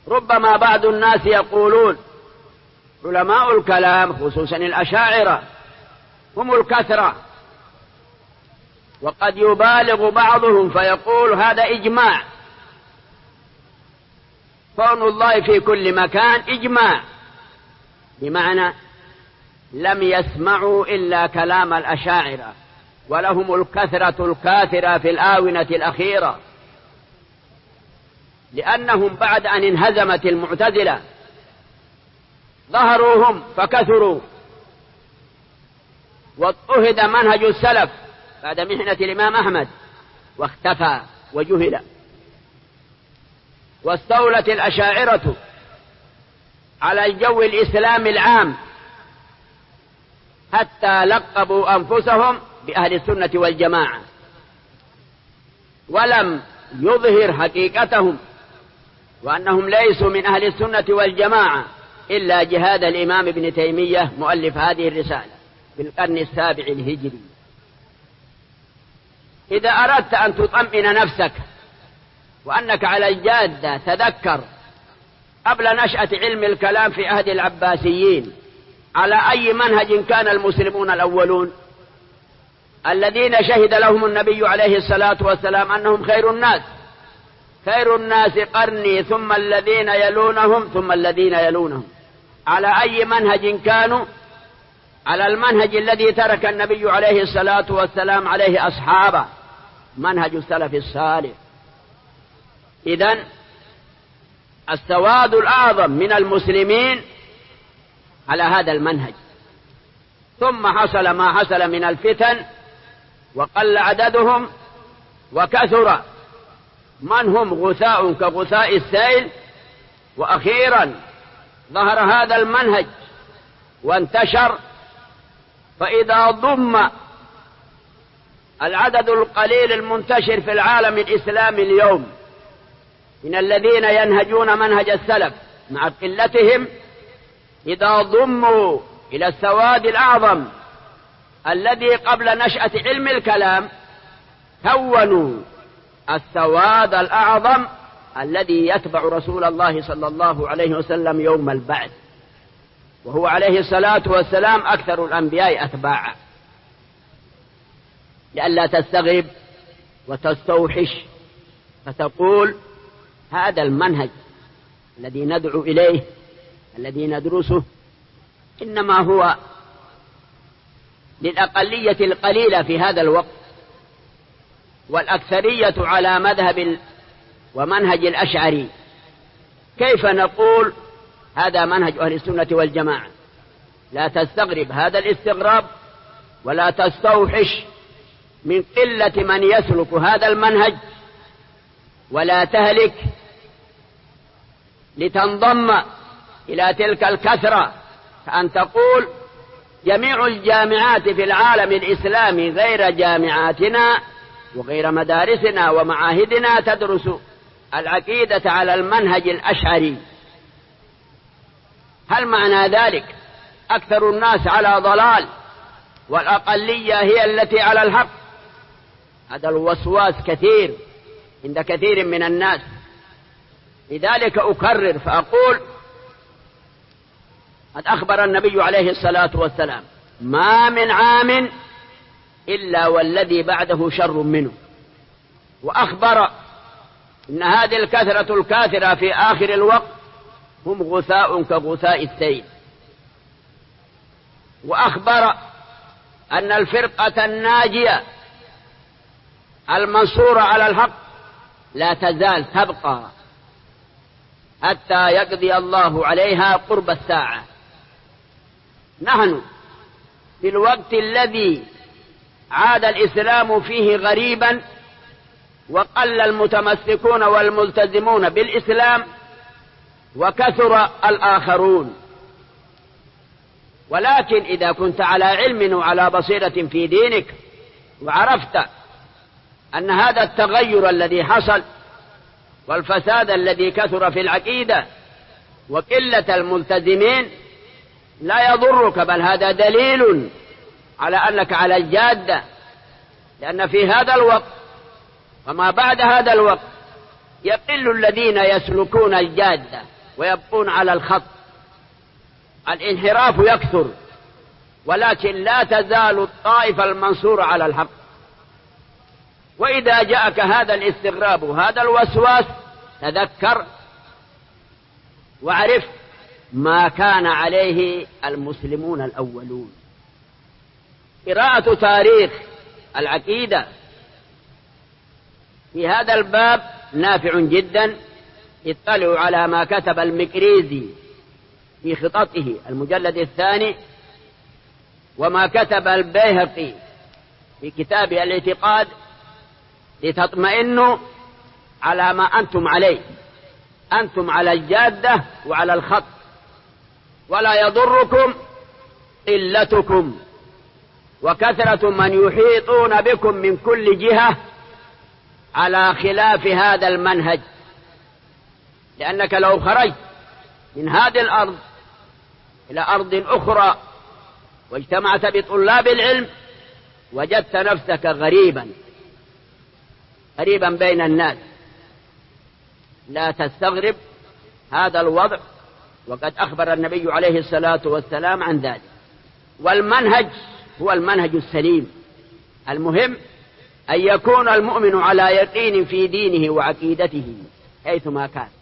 ربما بعض الناس يقولون علماء الكلام خصوصا الأشاعرة هم الكثرة، وقد يبالغ بعضهم فيقول هذا إجماع، كون الله في كل مكان إجماع، بمعنى لم يسمعوا إلا كلام الأشاعرة، ولهم الكثرة الكاثرة في الآونة الأخيرة، لأنهم بعد أن انهزمت المعتزلة ظهروهم فكثروا، واضطهد منهج السلف بعد محنة الإمام أحمد واختفى وجهل، واستولت الأشاعرة على الجو الإسلامي العام حتى لقبوا أنفسهم بأهل السنة والجماعة، ولم يظهر حقيقتهم وأنهم ليسوا من أهل السنة والجماعة إلا جهاد الإمام ابن تيمية مؤلف هذه الرسالة في القرن السابع الهجري. إذا أردت أن تطمئن نفسك وأنك على الجادة، تذكر قبل نشأة علم الكلام في عهد العباسيين على أي منهج كان المسلمون الأولون الذين شهد لهم النبي عليه الصلاة والسلام أنهم خير الناس، خير الناس قرني ثم الذين يلونهم ثم الذين يلونهم، على أي منهج كانوا؟ على المنهج الذي ترك النبي عليه الصلاة والسلام عليه أصحابه، منهج السلف الصالح. إذن السواد الأعظم من المسلمين على هذا المنهج، ثم حصل ما حصل من الفتن وقل عددهم وكثر من هم غثاء كغثاء السيل، وأخيرا ظهر هذا المنهج وانتشر، فإذا ضم العدد القليل المنتشر في العالم الإسلامي اليوم من الذين ينهجون منهج السلف مع قلتهم، إذا ضموا إلى السواد الأعظم الذي قبل نشأة علم الكلام كونوا السواد الأعظم الذي يتبع رسول الله صلى الله عليه وسلم يوم البعث، وهو عليه الصلاة والسلام أكثر الأنبياء أتباعا، لئلا تستغرب وتستوحش فتقول هذا المنهج الذي ندعو إليه الذي ندرسه إنما هو للأقلية القليلة في هذا الوقت، والأكثرية على مذهب ومنهج الأشعري. كيف نقول هذا منهج أهل السنة والجماعة؟ لا تستغرب هذا الاستغراب، ولا تستوحش من قلة من يسلك هذا المنهج، ولا تهلك لتنضم إلى تلك الكثرة، كأن تقول جميع الجامعات في العالم الإسلامي غير جامعاتنا وغير مدارسنا ومعاهدنا تدرس العقيدة على المنهج الأشعري. هل معنى ذلك أكثر الناس على ضلال والأقلية هي التي على الحق؟ هذا الوسواس كثير عند كثير من الناس. لذلك أكرر فأقول قد أخبر النبي عليه الصلاة والسلام ما من عام إلا والذي بعده شر منه، وأخبر إن هذه الكثرة الكاثرة في آخر الوقت هم غثاء كغثاء السيل، وأخبر أن الفرقة الناجية المنصورة على الحق لا تزال تبقى حتى يقضي الله عليها قرب الساعة. نحن في الوقت الذي عاد الإسلام فيه غريبا وقل المتمسكون والملتزمون بالإسلام وكثر الآخرون، ولكن إذا كنت على علم وعلى بصيرة في دينك وعرفت أن هذا التغير الذي حصل والفساد الذي كثر في العقيدة وقلة الملتزمين لا يضرك، بل هذا دليل على أنك على الجادة، لأن في هذا الوقت وما بعد هذا الوقت يقل الذين يسلكون الجادة ويبقون على الخط. الانحراف يكثر، ولكن لا تزال الطائفة المنصورة على الحق. وإذا جاءك هذا الاستغراب وهذا الوسواس تذكر واعرف ما كان عليه المسلمون الأولون. قراءة تاريخ العقيدة في هذا الباب نافع جدا. اطلعوا على ما كتب المكريزي في خططه المجلد الثاني، وما كتب البيهقي في كتابه الاعتقاد، لتطمئنوا على ما أنتم عليه. أنتم على الجادة وعلى الخط، ولا يضركم قلتكم وكثرة من يحيطون بكم من كل جهة على خلاف هذا المنهج. لأنك لو خرجت من هذه الأرض إلى أرض أخرى واجتمعت بطلاب العلم وجدت نفسك غريبا بين الناس. لا تستغرب هذا الوضع، وقد أخبر النبي عليه الصلاة والسلام عن ذلك. والمنهج هو المنهج السليم. المهم أن يكون المؤمن على يقين في دينه وعقيدته حيثما كان.